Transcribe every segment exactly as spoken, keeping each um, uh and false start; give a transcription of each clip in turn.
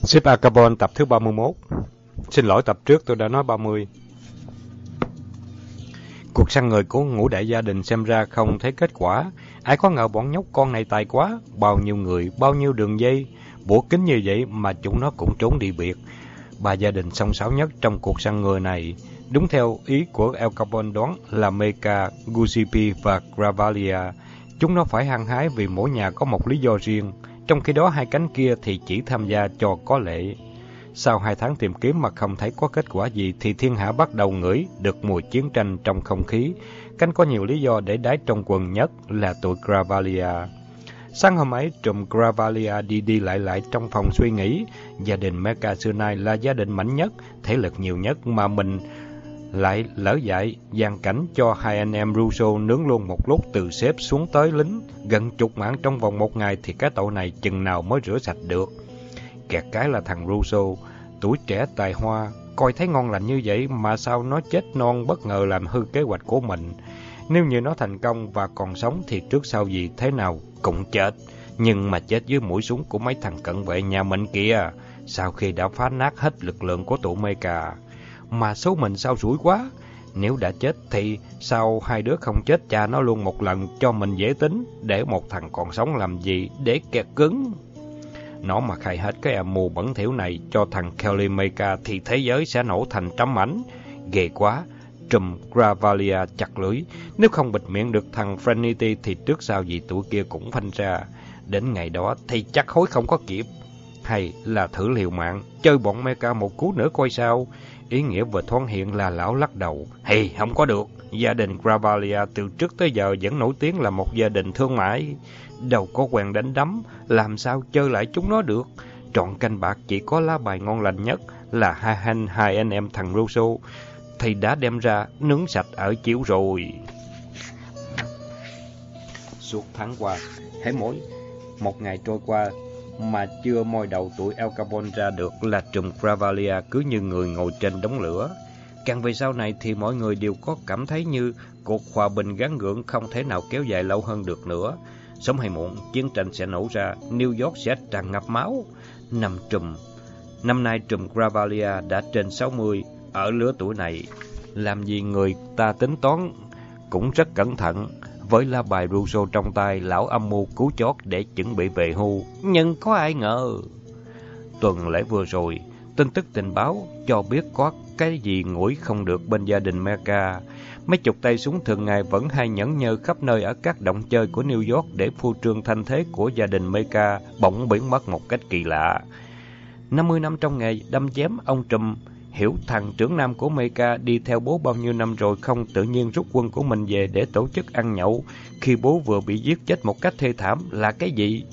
Ship A Carbon tập thứ ba mươi mốt. Xin lỗi, tập trước tôi đã nói ba mươi. Cuộc săn người của ngũ đại gia đình xem ra không thấy kết quả. Ai có ngờ bọn nhóc con này tài quá. Bao nhiêu người, bao nhiêu đường dây bủa kính như vậy mà chúng nó cũng trốn đi biệt. Ba gia đình xông xáo nhất trong cuộc săn người này, đúng theo ý của Al Capone đoán, là Meca, Giuseppe và Gravalia. Chúng nó phải hăng hái vì mỗi nhà có một lý do riêng, trong khi đó hai cánh kia thì chỉ tham gia cho có lệ. Sau hai tháng tìm kiếm mà không thấy có kết quả gì thì thiên hạ bắt đầu ngửi được mùi chiến tranh trong không khí. Cánh có nhiều lý do để đái trong quần nhất là tụi Gravalia. Sáng hôm ấy, trùm Gravalia đi đi lại lại trong phòng suy nghĩ. Gia đình Meca xưa nay là gia đình mạnh nhất, thể lực nhiều nhất, mà mình lại lỡ dại dàn cảnh cho hai anh em Russo nướng luôn một lúc từ sếp xuống tới lính gần chục mạng trong vòng một ngày thì cái tội này chừng nào mới rửa sạch được. Kẹt cái là thằng Russo, tuổi trẻ tài hoa, coi thấy ngon lành như vậy mà sao nó chết non bất ngờ làm hư kế hoạch của mình. Nếu như nó thành công và còn sống thì trước sau gì thế nào cũng chết, nhưng mà chết dưới mũi súng của mấy thằng cận vệ nhà mình kìa, sau khi đã phá nát hết lực lượng của tụi Meca. Mà số mình sao rủi quá, nếu đã chết thì sao hai đứa không chết cha nó luôn một lần cho mình dễ tính, để một thằng còn sống làm gì để kẹt cứng. Nó mà khai hết cái âm mưu bẩn thỉu này cho thằng Kelly Meca thì thế giới sẽ nổ thành trăm mảnh. Ghê quá. Trùm Gravalia chặt lưỡi, nếu không bịt miệng được thằng Frenity thì trước sau gì tụi kia cũng phanh ra. Đến ngày đó thì chắc hối không có kịp. Hay là thử liều mạng, chơi bọn Meca một cú nữa coi sao. Ý nghĩa vừa thoáng hiện là lão lắc đầu. Hey, không có được. Gia đình Gravalia từ trước tới giờ vẫn nổi tiếng là một gia đình thương mại. Đâu có quen đánh đấm, làm sao chơi lại chúng nó được. Trọn canh bạc chỉ có lá bài ngon lành nhất là hai anh, hai anh em thằng Russo thì đã đem ra nướng sạch ở chiếu rồi. Suốt tháng qua, hễ mỗi một ngày trôi qua mà chưa moi đầu tụi Al Capone ra được là trùm Gravalia cứ như người ngồi trên đống lửa. Càng về sau này thì mọi người đều có cảm thấy như cuộc hòa bình gắn gượng không thể nào kéo dài lâu hơn được nữa. Sớm hay muộn, chiến tranh sẽ nổ ra, New York sẽ tràn ngập máu. Năm trùm, năm nay trùm Gravalia đã trên sáu mươi, ở lứa tuổi này. Làm gì người ta tính toán cũng rất cẩn thận. Với lá bài Russo trong tay, lão âm mưu cứu chót để chuẩn bị về hưu. Nhưng có ai ngờ. Tuần lễ vừa rồi, tin tức tình báo cho biết có cái gì ngủi không được bên gia đình Meca. Mấy chục tay súng thường ngày vẫn hay nhẫn nhơ khắp nơi ở các động chơi của New York để phô trương thanh thế của gia đình Meca bỗng biến mất một cách kỳ lạ. năm mươi năm trong nghề đâm chém, ông trùm hiểu thằng trưởng nam của Meca đi theo bố bao nhiêu năm rồi không tự nhiên rút quân của mình về để tổ chức ăn nhậu khi bố vừa bị giết chết một cách thê thảm là cái gì?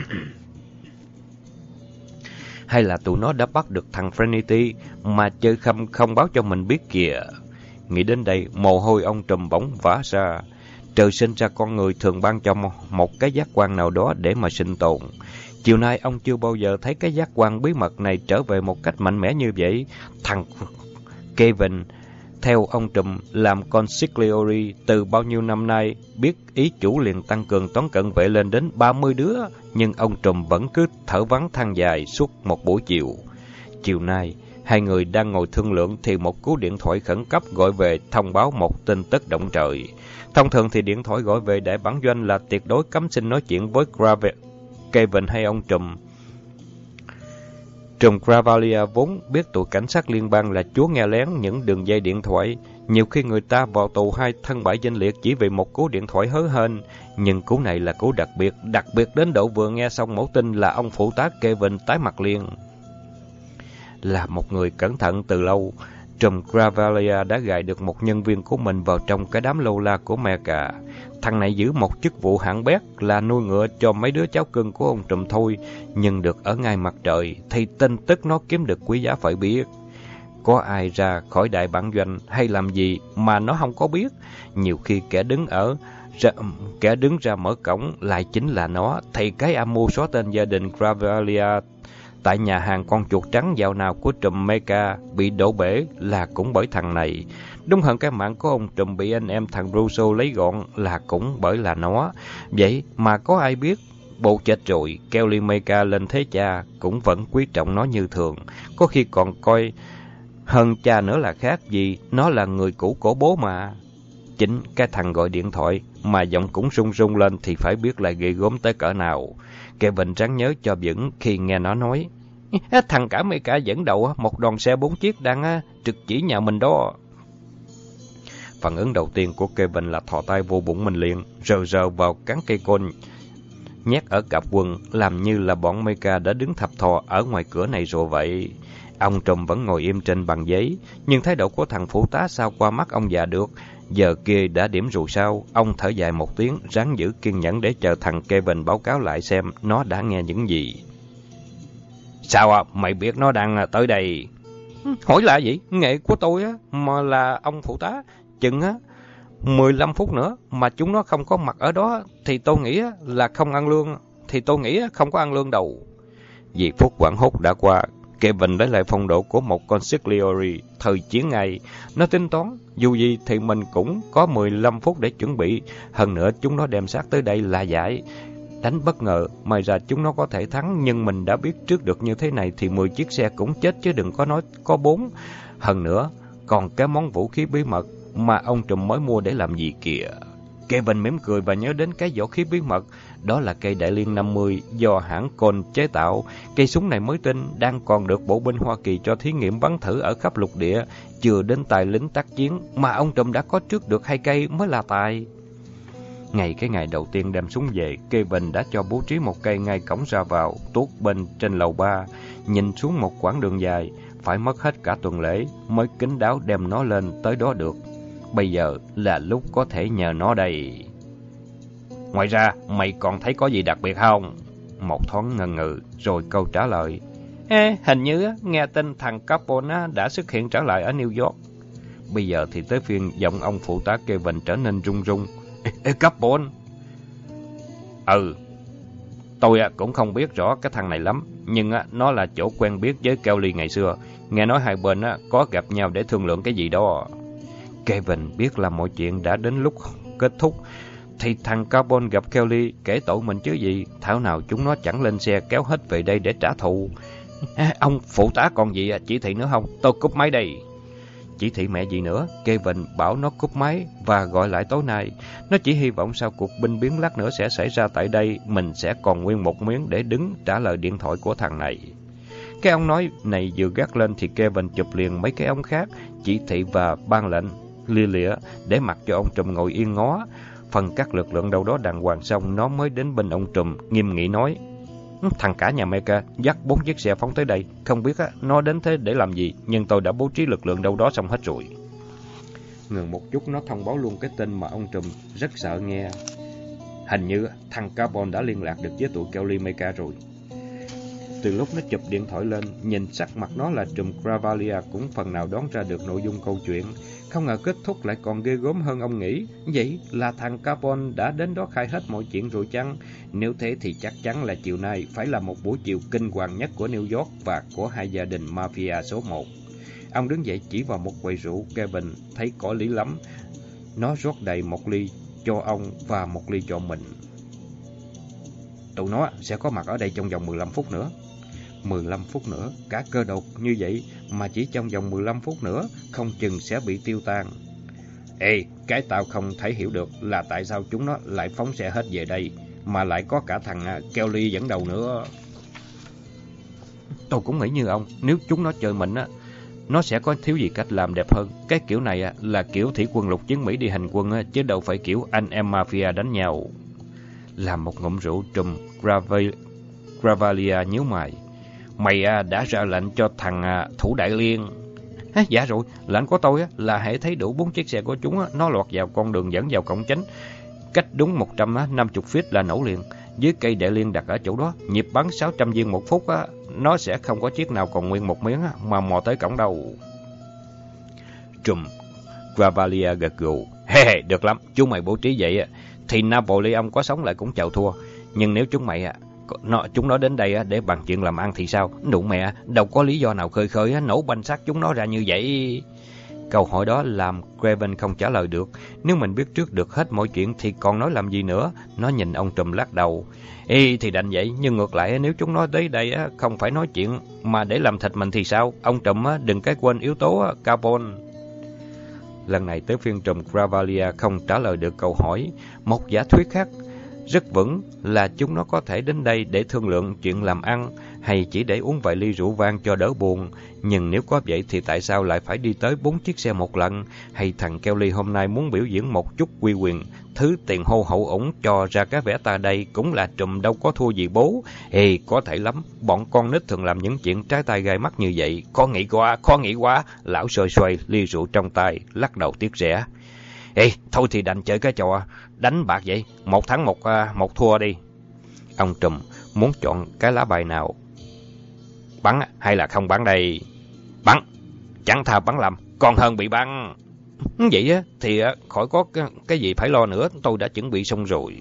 Hay là tụi nó đã bắt được thằng Frenity mà chơi khăm không báo cho mình biết kìa. Nghĩ đến đây, mồ hôi ông trùm bỗng vã ra. Trời sinh ra con người thường ban cho một cái giác quan nào đó để mà sinh tồn. Chiều nay ông chưa bao giờ thấy cái giác quan bí mật này trở về một cách mạnh mẽ như vậy. Thằng Kevin, theo ông trùm, làm consigliere từ bao nhiêu năm nay, biết ý chủ liền tăng cường toán cận vệ lên đến ba mươi đứa, nhưng ông trùm vẫn cứ thở vắng than dài suốt một buổi chiều. Chiều nay, hai người đang ngồi thương lượng thì một cú điện thoại khẩn cấp gọi về thông báo một tin tức động trời. Thông thường thì điện thoại gọi về đại bản doanh là tuyệt đối cấm xin nói chuyện với Grave, Kevin hay ông trùm. Trùm Gravalia vốn biết tụi cảnh sát liên bang là chúa nghe lén những đường dây điện thoại. Nhiều khi người ta vào tù hay thân bại danh liệt chỉ vì một cú điện thoại hớ hênh. Nhưng cú này là cú đặc biệt, đặc biệt đến độ vừa nghe xong mẫu tin là ông phụ tá Kevin tái mặt liền. Là một người cẩn thận từ lâu, trùm Gravalia đã gài được một nhân viên của mình vào trong cái đám lâu la của Meca. Thằng này giữ một chức vụ hạng bét là nuôi ngựa cho mấy đứa cháu cưng của ông trùm thôi, nhưng được ở ngay mặt trời thì tin tức nó kiếm được quý giá phải biết. Có ai ra khỏi đại bản doanh hay làm gì mà nó không có biết. Nhiều khi kẻ đứng ở ra, kẻ đứng ra mở cổng lại chính là nó, thì cái âm mưu xóa tên gia đình Gravalia tại nhà hàng con chuột trắng dạo nào của trùm Meca bị đổ bể là cũng bởi thằng này. Đúng hơn cái mạng của ông trùm bị anh em thằng Russo lấy gọn là cũng bởi là nó. Vậy mà có ai biết Bố chết rồi, Kelly Maker lên thế cha cũng vẫn quý trọng nó như thường, có khi còn coi hơn cha nữa là khác gì, nó là người cũ của bố mà. Chính cái thằng gọi điện thoại mà giọng cũng run run lên thì phải biết là ghê gớm tới cỡ nào. Kevin ráng nhớ cho vững khi nghe nó nói, thằng cả Maker dẫn đầu một đoàn xe bốn chiếc đang trực chỉ nhà mình đó. Phản ứng đầu tiên của Kevin là thò tay vô bụng mình liền, rờ rờ vào cán cây côn nhét ở cặp quần, làm như là bọn Maker đã đứng thập thò ở ngoài cửa này rồi vậy. Ông trùm vẫn ngồi im trên bàn giấy, nhưng thái độ của thằng phụ tá sao qua mắt ông già được. Giờ kia đã điểm rượu sao, ông thở dài một tiếng, ráng giữ kiên nhẫn để chờ thằng Kevin báo cáo lại xem nó đã nghe những gì. Sao à, mày biết nó đang tới đây? Hỏi là gì? Nghệ của tôi á, mà là ông phụ tá, chừng á, mười lăm phút nữa mà chúng nó không có mặt ở đó thì tôi nghĩ là không ăn lương, thì tôi nghĩ không có ăn lương đâu. Vì phút hoảng hốt đã qua, Kevin lấy lại phong độ của một consigliere thời chiến ngày. Nó tính toán, dù gì thì mình cũng có mười lăm phút để chuẩn bị. Hơn nữa chúng nó đem xác tới đây là giải. Đánh bất ngờ, may ra chúng nó có thể thắng, nhưng mình đã biết trước được như thế này thì mười chiếc xe cũng chết chứ đừng có nói có bốn. Hơn nữa, còn cái món vũ khí bí mật mà ông trùm mới mua để làm gì kìa. Kevin mỉm cười và nhớ đến cái võ khí bí mật, đó là cây đại liên năm mươi do hãng Colt chế tạo. Cây súng này mới tinh, đang còn được bộ binh Hoa Kỳ cho thí nghiệm bắn thử ở khắp lục địa, chưa đến tài lính tác chiến, mà ông trùm đã có trước được hai cây mới là tài. Ngày cái ngày đầu tiên đem súng về, Kevin đã cho bố trí một cây ngay cổng ra vào, tuốt bên trên lầu ba, nhìn xuống một quãng đường dài, phải mất hết cả tuần lễ mới kín đáo đem nó lên tới đó được. Bây giờ là lúc có thể nhờ nó đây. Ngoài ra, mày còn thấy có gì đặc biệt không? Một thoáng ngần ngừ, rồi câu trả lời. Ê, hình như nghe tin thằng Capone đã xuất hiện trở lại ở New York. Bây giờ thì tới phiên giọng ông phụ tá Kevin trở nên run run. Ê, ê Capone? Ừ, tôi cũng không biết rõ cái thằng này lắm, nhưng nó là chỗ quen biết với Kelly ngày xưa. Nghe nói hai bên có gặp nhau để thương lượng cái gì đó. Kevin biết là mọi chuyện đã đến lúc kết thúc, thì thằng Capone gặp Kelly kể tội mình chứ gì, thảo nào chúng nó chẳng lên xe kéo hết về đây để trả thù. À, ông phụ tá còn gì chỉ thị nữa không? Tôi cúp máy đây. Chỉ thị mẹ gì nữa? Kevin bảo nó cúp máy và gọi lại tối nay. Nó chỉ hy vọng sau cuộc binh biến lát nữa sẽ xảy ra tại đây, mình sẽ còn nguyên một miếng để đứng trả lời điện thoại của thằng này. Cái ông nói này vừa gác lên thì Kevin chụp liền mấy cái ống khác, chỉ thị và ban lệnh lia lịa để mặc cho ông trùm ngồi yên ngó. Phần các lực lượng đâu đó đàng hoàng xong, nó mới đến bên ông trùm, nghiêm nghị nói. Thằng cả nhà Maker dắt bốn chiếc xe phóng tới đây, không biết á, nó đến thế để làm gì, nhưng tôi đã bố trí lực lượng đâu đó xong hết rồi. Ngừng một chút, nó thông báo luôn cái tên mà ông trùm rất sợ nghe. Hình như thằng Carbon đã liên lạc được với tụi Kelly Maker rồi. Từ lúc nó chụp điện thoại lên, nhìn sắc mặt nó là trùm Gravalia cũng phần nào đoán ra được nội dung câu chuyện. Không ngờ kết thúc lại còn ghê gớm hơn ông nghĩ. Vậy là thằng Carbon đã đến đó khai hết mọi chuyện rồi chăng? Nếu thế thì chắc chắn là chiều nay phải là một buổi chiều kinh hoàng nhất của New York và của hai gia đình mafia số một. Ông đứng dậy chỉ vào một quầy rượu. Kevin thấy có lý lắm. Nó rót đầy một ly cho ông và một ly cho mình. Tụi nó sẽ có mặt ở đây trong vòng mười lăm phút nữa. mười lăm phút nữa, cả cơ độc như vậy mà chỉ trong vòng mười lăm phút nữa, không chừng sẽ bị tiêu tan. Ê, cái tao không thể hiểu được là tại sao chúng nó lại phóng xe hết về đây, mà lại có cả thằng Kelly dẫn đầu nữa. Tôi cũng nghĩ như ông, nếu chúng nó chơi mình á, nó sẽ có thiếu gì cách làm đẹp hơn. Cái kiểu này là kiểu thủy quân lục chiến Mỹ đi hành quân, chứ đâu phải kiểu anh em mafia đánh nhau. Làm một ngụm rượu, trùm Gravalia nhíu mày. Mày đã ra lệnh cho thằng Thủ Đại Liên. À, dạ rồi, lệnh của tôi là hãy thấy đủ bốn chiếc xe của chúng nó lọt vào con đường dẫn vào cổng chính, cách đúng một trăm năm mươi feet là nổ liền. Với cây Đại Liên đặt ở chỗ đó, nhịp bắn sáu trăm viên một phút, nó sẽ không có chiếc nào còn nguyên một miếng mà mò tới cổng đâu. Trùm Gravalia gật gù. Hey, hey, được lắm, chú mày bố trí vậy thì Napoleon có sống lại cũng chịu thua. Nhưng nếu chúng mày nó, chúng nó đến đây để bàn chuyện làm ăn thì sao? Nụ mẹ, đâu có lý do nào khơi khơi nổ banh xác chúng nó ra như vậy. Câu hỏi đó làm Craven không trả lời được. Nếu mình biết trước được hết mọi chuyện thì còn nói làm gì nữa. Nó nhìn ông trùm lắc đầu. Ê thì đành vậy, nhưng ngược lại nếu chúng nó tới đây không phải nói chuyện mà để làm thịt mình thì sao? Ông trùm đừng cái quên yếu tố carbon. Lần này tới phiên trùm Gravalia không trả lời được câu hỏi. Một giả thuyết khác rất vững là chúng nó có thể đến đây để thương lượng chuyện làm ăn, hay chỉ để uống vài ly rượu vang cho đỡ buồn. Nhưng nếu có vậy thì tại sao lại phải đi tới bốn chiếc xe một lần? Hay thằng Kelly hôm nay muốn biểu diễn một chút uy quyền, thứ tiền hô hậu ủng cho ra cái vẻ ta đây cũng là trùm đâu có thua gì bố. Ê, có thể lắm, bọn con nít thường làm những chuyện trái tay gai mắt như vậy. Khó nghĩ quá, khó nghĩ quá. Lão xoay xoay ly rượu trong tay, lắc đầu tiếc rẻ. Ê, thôi thì đành chơi cái trò đánh bạc vậy, một thắng một, một thua đi. Ông trùm muốn chọn cái lá bài nào? Bắn hay là không bắn đây? Bắn, chẳng thà bắn lầm, còn hơn bị bắn. Vậy á, thì khỏi có cái, cái gì phải lo nữa, tôi đã chuẩn bị xong rồi.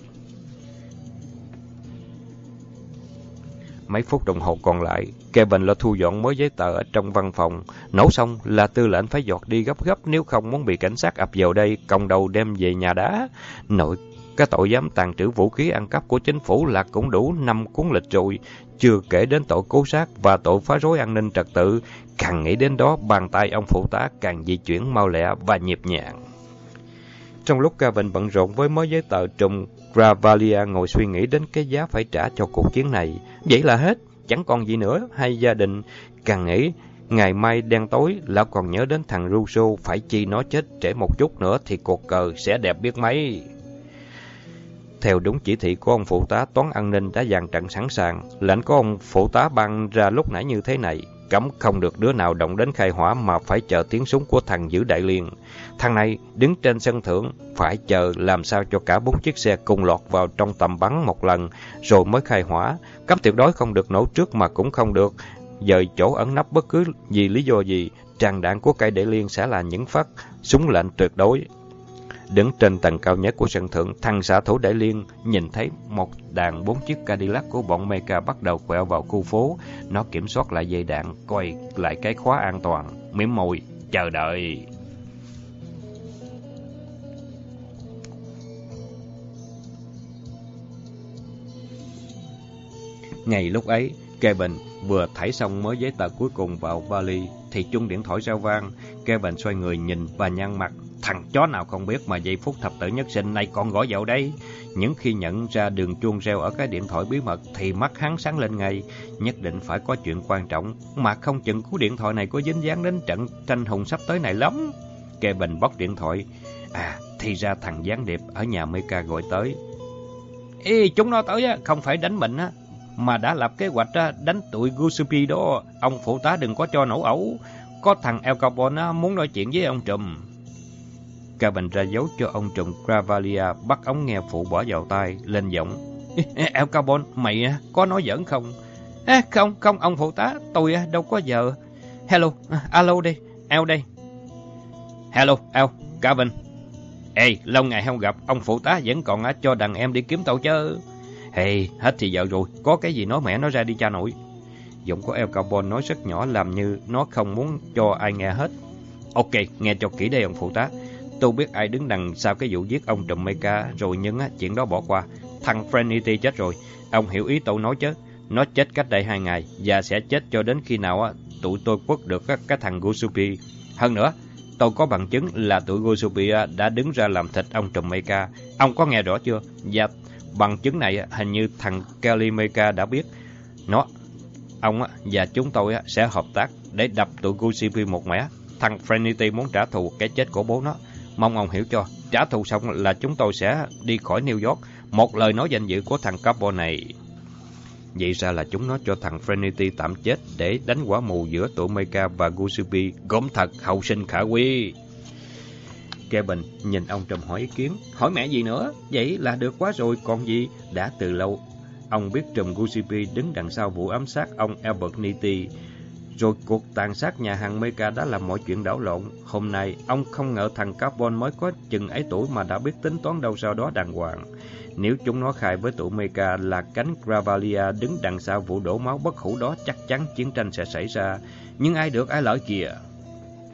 Mấy phút đồng hồ còn lại, Kevin lo thu dọn mới giấy tờ ở trong văn phòng. Nấu xong là tư lệnh phải dọt đi gấp gấp, nếu không muốn bị cảnh sát ập vào đây, còng đầu đem về nhà đá. Nội cái tội dám tàng trữ vũ khí ăn cắp của chính phủ là cũng đủ năm cuốn lịch rồi, chưa kể đến tội cố sát và tội phá rối an ninh trật tự. Càng nghĩ đến đó, bàn tay ông phụ tá càng di chuyển mau lẹ và nhịp nhàng. Trong lúc Kevin bận rộn với mới giấy tờ, trùm Gravalia ngồi suy nghĩ đến cái giá phải trả cho cuộc chiến này. Vậy là hết, chẳng còn gì nữa. Hay gia đình càng nghĩ ngày mai đen tối, lão còn nhớ đến thằng Russo, phải chi nó chết trễ một chút nữa thì cuộc cờ sẽ đẹp biết mấy. Theo đúng chỉ thị của ông phụ tá, toán an ninh đã dàn trận sẵn sàng. Lệnh của ông phụ tá ban ra lúc nãy như thế này: cấm không được đứa nào động đến khai hỏa mà phải chờ tiếng súng của thằng giữ đại liên. Thằng này đứng trên sân thượng, phải chờ làm sao cho cả bốn chiếc xe cùng lọt vào trong tầm bắn một lần, rồi mới khai hỏa. Cấm tuyệt đối không được nổ trước mà cũng không được dời chỗ ẩn nấp bất cứ vì lý do gì. Tràn đạn của cây đại liên sẽ là những phát súng lệnh tuyệt đối. Đứng trên tầng cao nhất của sân thượng, thằng xạ thủ đại liên nhìn thấy một đàn bốn chiếc Cadillac của bọn Mecha bắt đầu quẹo vào khu phố. Nó kiểm soát lại dây đạn, coi lại cái khóa an toàn, mỉm môi, chờ đợi. Ngày lúc ấy, Kevin vừa thảy xong mới giấy tờ cuối cùng vào vali thì chuông điện thoại reo vang. Kevin xoay người nhìn và nhăn mặt. Thằng chó nào không biết mà giây phút thập tử nhất sinh này còn gõ vào đây. Những khi nhận ra đường chuông reo ở cái điện thoại bí mật thì mắt hắn sáng lên ngay. Nhất định phải có chuyện quan trọng, mà không chừng cú điện thoại này có dính dáng đến trận tranh hùng sắp tới này lắm. Kevin bóc điện thoại. À, thì ra thằng gián điệp ở nhà Mecha gọi tới. Ê, chúng nó tới á, không phải đánh mình á, mà đã lập kế hoạch đánh tụi Giuseppe đó. Ông phụ tá đừng có cho nổ ẩu. Có thằng El Capone muốn nói chuyện với ông trùm. Kevin ra dấu cho ông trùm Gravalia bắt ống nghe phụ bỏ vào tai, lên giọng. El Capone, mày có nói giỡn không? À, không, không ông phụ tá, tôi đâu có giờ. Hello, alo đây, El đây. Hello, El, Kevin. Ê, lâu ngày không gặp, ông phụ tá vẫn còn cho đàn em đi kiếm tàu chứ. Hey, hết thì giờ rồi, có cái gì nói mẹ nói ra đi cha nội. Giọng của El Capone nói rất nhỏ, làm như nó không muốn cho ai nghe hết. Ok, nghe cho kỹ đây ông phụ tá. Tôi biết ai đứng đằng sau cái vụ giết ông trùm Mecha rồi, nhưng á, chuyện đó bỏ qua. Thằng Frenity chết rồi, ông hiểu ý tôi nói chứ. Nó chết cách đây hai ngày và sẽ chết cho đến khi nào á, tụi tôi quất được á, cái thằng Giuseppe. Hơn nữa, tôi có bằng chứng là tụi Giuseppe đã đứng ra làm thịt ông trùm Mecha. Ông có nghe rõ chưa? Và bằng chứng này hình như thằng Kelly Mecha đã biết. Nó, ông và chúng tôi sẽ hợp tác để đập tụi Giuseppe một mẻ. Thằng Frenity muốn trả thù cái chết của bố nó. Mong ông hiểu cho, trả thù xong là chúng tôi sẽ đi khỏi New York. Một lời nói danh dự của thằng Capone này. Vậy ra là chúng nó cho thằng Frenity tạm chết để đánh quả mù giữa tụi Mecha và Giuseppe. Gốm thật hậu sinh khả quý. Kevin nhìn ông trùm hỏi ý kiến. Hỏi mẹ gì nữa? Vậy là được quá rồi còn gì. Đã từ lâu ông biết trùm Giuseppe đứng đằng sau vụ ám sát ông Albert Nitti. Rồi cuộc tàn sát nhà hàng Mecha đã làm mọi chuyện đảo lộn. Hôm nay ông không ngờ thằng Capone mới có chừng ấy tuổi mà đã biết tính toán đâu sau đó đàng hoàng. Nếu chúng nó khai với tụi Mecha là cánh Gravalia đứng đằng sau vụ đổ máu bất hủ đó, chắc chắn chiến tranh sẽ xảy ra. Nhưng ai được ai lợi kìa.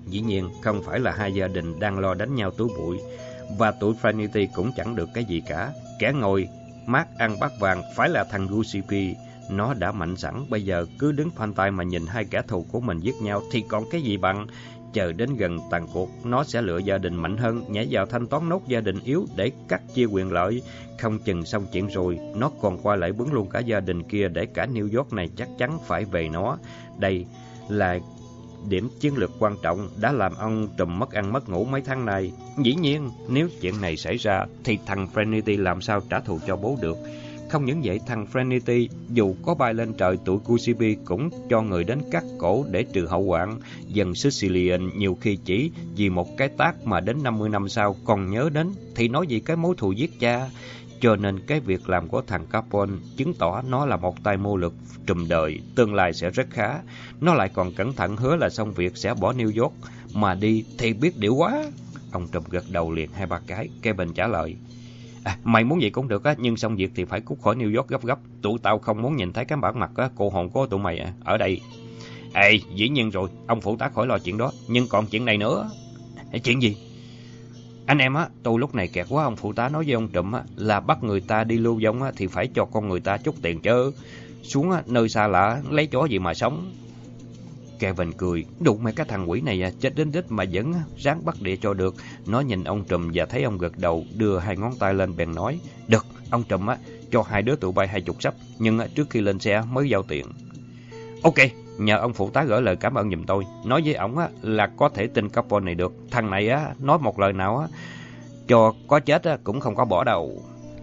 Dĩ nhiên, không phải là hai gia đình đang lo đánh nhau túi bụi, và tụi Trinity cũng chẳng được cái gì cả. Kẻ ngồi mát ăn bát vàng phải là thằng Giuseppe. Nó đã mạnh sẵn, bây giờ cứ đứng phanh tay mà nhìn hai kẻ thù của mình giết nhau thì còn cái gì bằng. Chờ đến gần tàn cuộc, nó sẽ lựa gia đình mạnh hơn, nhảy vào thanh toán nốt gia đình yếu để cắt chia quyền lợi. Không chừng xong chuyện rồi, nó còn qua lại bứng luôn cả gia đình kia để cả New York này chắc chắn phải về nó. Đây là điểm chiến lược quan trọng đã làm ông trùm mất ăn mất ngủ mấy tháng nay. Dĩ nhiên, nếu chuyện này xảy ra thì thằng Trinity làm sao trả thù cho bố được. Không những vậy, thằng Trinity dù có bay lên trời, tụi Giuseppe cũng cho người đến cắt cổ để trừ hậu hoạn. Dân Sicilian nhiều khi chỉ vì một cái tát mà đến năm mươi năm sau còn nhớ đến thì nói gì cái mối thù giết cha. Cho nên cái việc làm của thằng Capone chứng tỏ nó là một tay mưu lược trùm đời, tương lai sẽ rất khá. Nó lại còn cẩn thận hứa là xong việc sẽ bỏ New York, mà đi thì biết điệu quá. Ông trùm gật đầu liền hai ba cái. Kevin trả lời: À, mày muốn gì cũng được á, nhưng xong việc thì phải cút khỏi New York gấp gấp. Tụi tao không muốn nhìn thấy cái bản mặt á, cô hồn của tụi mày à, ở đây. Ê, dĩ nhiên rồi, ông phụ tá khỏi lo chuyện đó. Nhưng còn chuyện này nữa. Chuyện gì? Anh em á, tôi lúc này kẹt quá. Ông phụ tá nói với ông trùm á, là bắt người ta đi lưu vong á, thì phải cho con người ta chút tiền chứ. Xuống á, nơi xa lạ, lấy chó gì mà sống. Kevin cười: Đụng mày cái thằng quỷ này à, chết đến đích mà vẫn ráng bắt địa cho được. Nó nhìn ông trùm và thấy ông gật đầu, đưa hai ngón tay lên bèn nói: Được, ông trùm á, cho hai đứa tụi bay hai chục sắp, nhưng á, trước khi lên xe mới giao tiền. Ok, nhờ ông phụ tá gửi lời cảm ơn giùm tôi. Nói với ổng á là có thể tin Capone này được. Thằng này á, nói một lời nào á, cho có chết á, cũng không có bỏ đâu.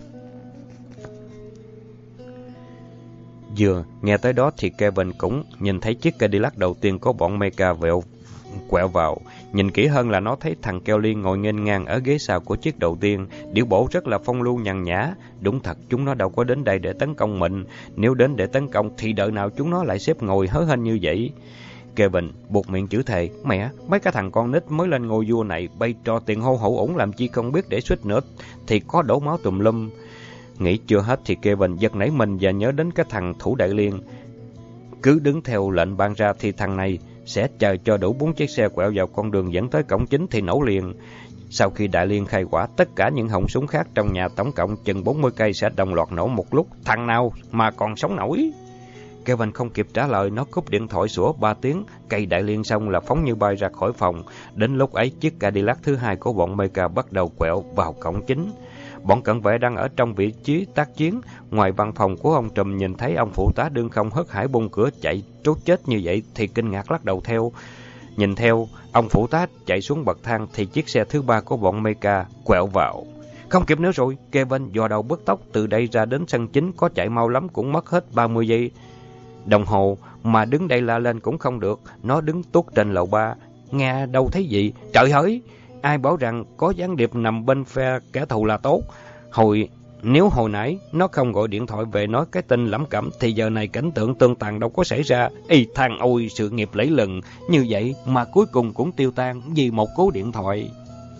Vừa nghe tới đó thì Kevin cũng nhìn thấy chiếc Cadillac đầu tiên của bọn Mecca vẹo quẹo vào. Nhìn kỹ hơn là nó thấy thằng Kelly ngồi nghênh ngang ở ghế sau của chiếc đầu tiên, điệu bộ rất là phong lưu nhàn nhã. Đúng thật, chúng nó đâu có đến đây để tấn công mình. Nếu đến để tấn công thì đợi nào chúng nó lại xếp ngồi hớ hênh như vậy. Kevin buộc miệng chửi thề: Mẹ, mấy cái thằng con nít mới lên ngôi vua này bay cho tiền hô hậu ủng làm chi không biết, để suýt nữa thì có đổ máu tùm lum. Nghĩ chưa hết thì Kevin giật nảy mình và nhớ đến cái thằng Thủ Đại Liên. Cứ đứng theo lệnh ban ra thì thằng này sẽ chờ cho đủ bốn chiếc xe quẹo vào con đường dẫn tới cổng chính thì nổ liền. Sau khi Đại Liên khai quả, tất cả những họng súng khác trong nhà tổng cộng chừng bốn mươi cây sẽ đồng loạt nổ một lúc. Thằng nào mà còn sống nổi? Kevin không kịp trả lời, nó cúp điện thoại sủa ba tiếng, cây Đại Liên xong là phóng như bay ra khỏi phòng. Đến lúc ấy, chiếc Cadillac thứ hai của bọn Mecca bắt đầu quẹo vào cổng chính. Bọn cận vệ đang ở trong vị trí tác chiến. Ngoài văn phòng của ông trùm nhìn thấy ông phụ tá đương không hớt hải bung cửa chạy trốn chết như vậy thì kinh ngạc lắc đầu theo. Nhìn theo ông phụ tá chạy xuống bậc thang thì chiếc xe thứ ba của bọn Mecca quẹo vào. Không kịp nữa rồi, Kevin dò đầu bứt tóc. Từ đây ra đến sân chính có chạy mau lắm cũng mất hết ba mươi giây đồng hồ, mà đứng đây la lên cũng không được. Nó đứng tuốt trên lầu ba, nghe đâu thấy gì. Trời hỡi, ai bảo rằng có gián điệp nằm bên phe kẻ thù là tốt. Hồi Nếu hồi nãy nó không gọi điện thoại về nói cái tin lẩm cẩm thì giờ này cảnh tượng tương tàn đâu có xảy ra. Y thằng ôi, sự nghiệp lẫy lừng như vậy mà cuối cùng cũng tiêu tan vì một cú điện thoại.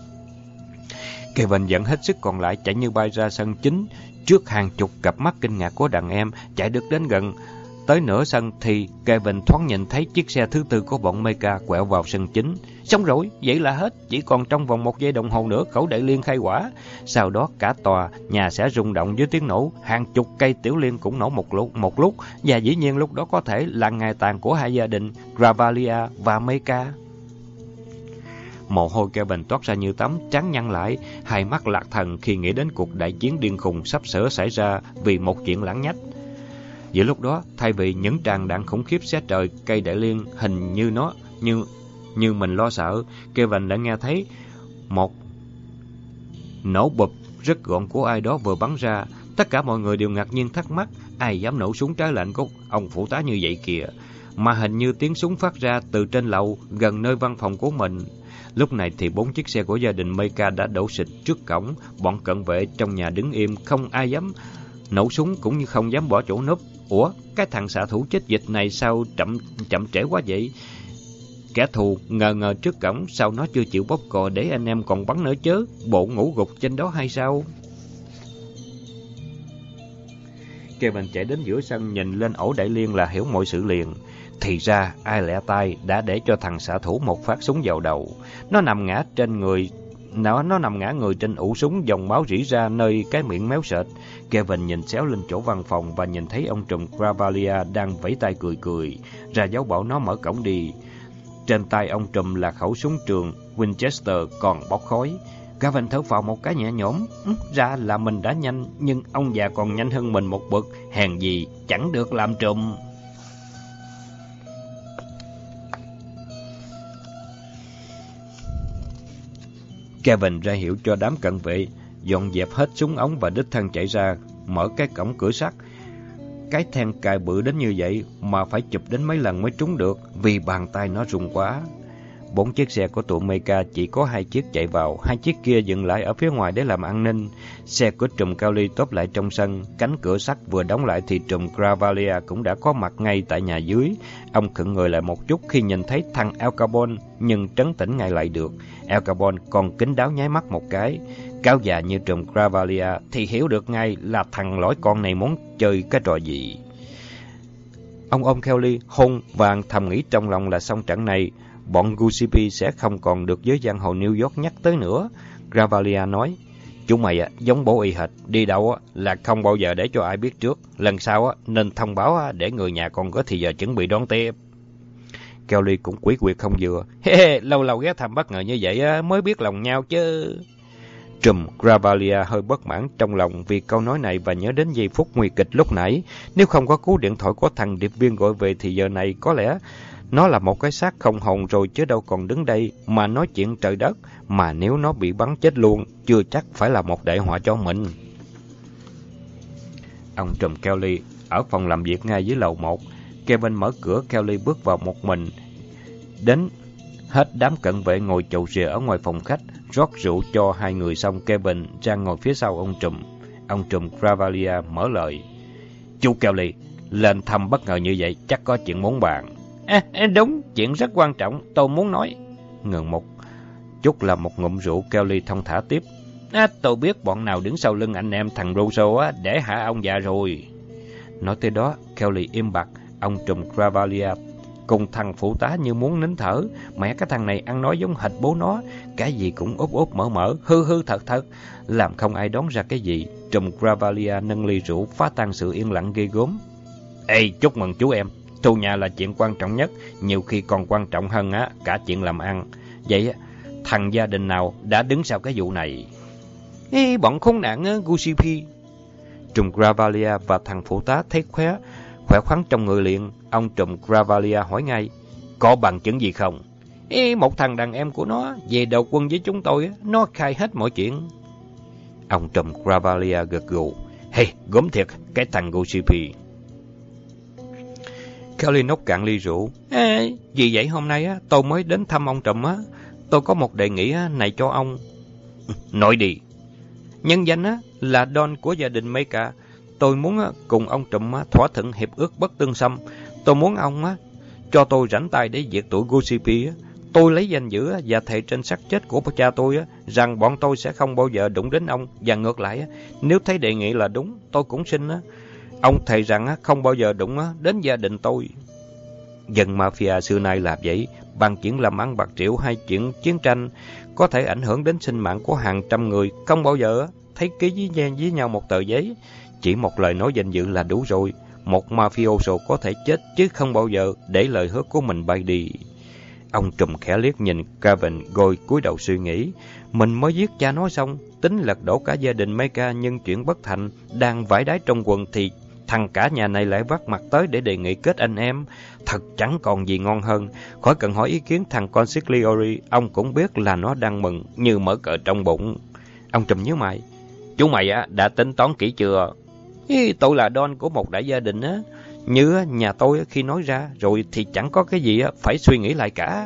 Kevin dẫn hết sức còn lại chạy như bay ra sân chính. Trước hàng chục cặp mắt kinh ngạc của đàn em, chạy được đến gần tới nửa sân thì Kevin thoáng nhìn thấy chiếc xe thứ tư của bọn Mecca quẹo vào sân chính. Xong rồi, vậy là hết, chỉ còn trong vòng một giây đồng hồ nữa khẩu Đại Liên khai quả. Sau đó cả tòa nhà sẽ rung động với tiếng nổ, hàng chục cây tiểu liên cũng nổ một lúc, một lúc và dĩ nhiên lúc đó có thể là ngày tàn của hai gia đình Gravalia và Mecca. Mồ hôi Kevin toát ra như tắm, trán nhăn lại, hai mắt lạc thần khi nghĩ đến cuộc đại chiến điên khùng sắp sửa xảy ra vì một chuyện lãng nhách. Giữa lúc đó, thay vì những tràng đạn khủng khiếp xé trời, cây Đại Liên hình như nó như như mình lo sợ, Kevin đã nghe thấy một nổ bụp rất gọn của ai đó vừa bắn ra. Tất cả mọi người đều ngạc nhiên thắc mắc, ai dám nổ súng trái lệnh của ông phụ tá như vậy kìa? Mà hình như tiếng súng phát ra từ trên lầu gần nơi văn phòng của mình. Lúc này thì bốn chiếc xe của gia đình Mecca đã đổ xịch trước cổng. Bọn cận vệ trong nhà đứng im, không ai dám nổ súng cũng như không dám bỏ chỗ núp. Ủa, cái thằng xạ thủ chết dịch này sao chậm chậm trễ quá vậy? Kẻ thù ngờ ngờ trước cổng, sao nó chưa chịu bóp cò để anh em còn bắn nữa chứ? Bộ ngủ gục trên đó hay sao? Kevin chạy đến giữa sân nhìn lên ổ đại liên là hiểu mọi sự liền. Thì ra ai lẹ tay đã để cho thằng xạ thủ một phát súng vào đầu. Nó nằm ngã trên người, nó nó nằm ngã người trên ụ súng, dòng máu rỉ ra nơi cái miệng méo sệt. Kevin nhìn xéo lên chỗ văn phòng và nhìn thấy ông trùm Gravalia đang vẫy tay cười cười, ra dấu bảo nó mở cổng đi. Trên tay ông trùm là khẩu súng trường Winchester còn bốc khói. Gavin thở phào một cái nhẹ nhõm. Ừ, ra là mình đã nhanh, nhưng ông già còn nhanh hơn mình một bậc. Hèn gì chẳng được làm trùm. Kevin ra hiệu cho đám cận vệ dọn dẹp hết súng ống và đích thân chạy ra, mở cái cổng cửa sắt. Cái then cài bự đến như vậy mà phải chụp đến mấy lần mới trúng được, vì bàn tay nó rung quá. Bốn chiếc xe của tụi Mecha chỉ có hai chiếc chạy vào, hai chiếc kia dừng lại ở phía ngoài để làm an ninh. Xe của trùm Cowley tốp lại trong sân, cánh cửa sắt vừa đóng lại thì trùm Gravalia cũng đã có mặt ngay tại nhà dưới. Ông khựng người lại một chút khi nhìn thấy thằng Al Capone, nhưng trấn tĩnh ngay lại được. Al Capone còn kín đáo nháy mắt một cái. Cáo già như trùm Gravalia thì hiểu được ngay là thằng lõi con này muốn chơi cái trò gì. Ông ôm Cowley hôn vàng, thầm nghĩ trong lòng là xong trận này. Bọn Giuseppe sẽ không còn được giới giang hồ New York nhắc tới nữa. Gravalia nói, chúng mày giống bố y hệt, đi đâu là không bao giờ để cho ai biết trước. Lần sau nên thông báo để người nhà còn có thì giờ chuẩn bị đón tiếp. Kelly cũng quý quyệt không vừa. He, lâu lâu ghé thăm bất ngờ như vậy mới biết lòng nhau chứ. Trùm Gravalia hơi bất mãn trong lòng vì câu nói này và nhớ đến giây phút nguy kịch lúc nãy. Nếu không có cú điện thoại của thằng điệp viên gọi về thì giờ này có lẽ nó là một cái xác không hồn rồi chứ đâu còn đứng đây mà nói chuyện trời đất. Mà nếu nó bị bắn chết luôn, chưa chắc phải là một đại họa cho mình. Ông trùm Kelly ở phòng làm việc ngay dưới lầu một. Kevin mở cửa, Kelly bước vào một mình. Đến hết đám cận vệ ngồi chầu rìa ở ngoài phòng khách, rót rượu cho hai người xong, Kevin ra ngồi phía sau ông trùm. Ông trùm Gravalia mở lời. Chú Kelly, lên thăm bất ngờ như vậy chắc có chuyện muốn bàn. À, đúng, chuyện rất quan trọng, tôi muốn nói. Ngừng một chút là một ngụm rượu, Kelly thông thả tiếp. À, tôi biết bọn nào đứng sau lưng anh em thằng Russo á, để hạ ông già rồi. Nói tới đó, Kelly im bặt. Ông trùm Gravalia cùng thằng phụ tá như muốn nín thở. Mẹ cái thằng này ăn nói giống hệt bố nó, cái gì cũng úp úp mở mở, hư hư thật thật, làm không ai đoán ra cái gì. Trùm Gravalia nâng ly rượu phá tan sự yên lặng ghê gớm. Ê, chúc mừng chú em. Thu nhà là chuyện quan trọng nhất, nhiều khi còn quan trọng hơn á cả chuyện làm ăn. Vậy thằng gia đình nào đã đứng sau cái vụ này? Ê, bọn khốn nạn á, Giuseppe. Trùm Gravalia và thằng phụ tá thấy khỏe khỏe khoắn trong người liền. Ông trùm Gravalia hỏi ngay, có bằng chứng gì không? Ê, một thằng đàn em của nó về đầu quân với chúng tôi, nó khai hết mọi chuyện. Ông trùm Gravalia gật gù. Hey, gớm thiệt, cái thằng Giuseppe. Kelly nốc cạn ly rượu. Ê, vì vậy hôm nay á, tôi mới đến thăm ông trùm á. Tôi có một đề nghị á, này cho ông. Nói đi. Nhân danh á, là Don của gia đình Mecha. Tôi muốn á, cùng ông trùm á, thỏa thuận hiệp ước bất tương xâm. Tôi muốn ông á, cho tôi rảnh tay để diệt tụi Giuseppe. Tôi lấy danh dự á, và thề trên xác chết của cha tôi á, rằng bọn tôi sẽ không bao giờ đụng đến ông. Và ngược lại, á, nếu thấy đề nghị là đúng, tôi cũng xin á. Ông thề rằng á, không bao giờ đụng á, đến gia đình tôi. Dân mafia xưa nay là vậy. Bằng chuyện làm ăn bạc triệu hay chuyện chiến tranh có thể ảnh hưởng đến sinh mạng của hàng trăm người, không bao giờ á, thấy ký với, với nhau một tờ giấy. Chỉ một lời nói danh dự là đủ rồi. Một mafioso có thể chết chứ không bao giờ để lời hứa của mình bay đi. Ông trùm khẽ liếc nhìn Kevin rồi cúi đầu suy nghĩ. Mình mới giết cha nó xong, tính lật đổ cả gia đình Mecha, nhưng chuyện bất thành, đang vải đái trong quần thì thằng cả nhà này lại vắt mặt tới để đề nghị kết anh em. Thật chẳng còn gì ngon hơn. Khỏi cần hỏi ý kiến thằng Consigliere, ông cũng biết là nó đang mừng như mở cờ trong bụng. Ông trùm nhíu mày. Chú mày á đã tính toán kỹ chưa? Ý, tôi là Don của một đại gia đình á. Như nhà tôi khi nói ra rồi thì chẳng có cái gì phải suy nghĩ lại cả.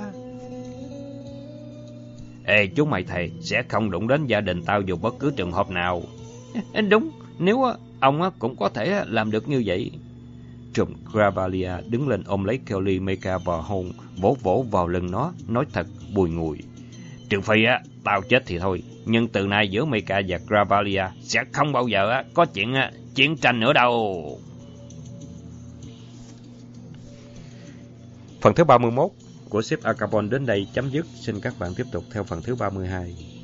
Ê, chú mày thề sẽ không đụng đến gia đình tao dù bất cứ trường hợp nào. Đúng, nếu ông cũng có thể làm được như vậy. Trùm Gravalia đứng lên ôm lấy Kelly Mecha vào hôn, vỗ vỗ vào lưng nó, nói thật bùi ngùi. Trừ phi á, tao chết thì thôi. Nhưng từ nay giữa Mika và Gravalia sẽ không bao giờ á, có chuyện á, chiến tranh nữa đâu. Phần thứ ba mươi mốt của ship Acapon đến đây chấm dứt. Xin các bạn tiếp tục theo phần thứ ba mươi hai.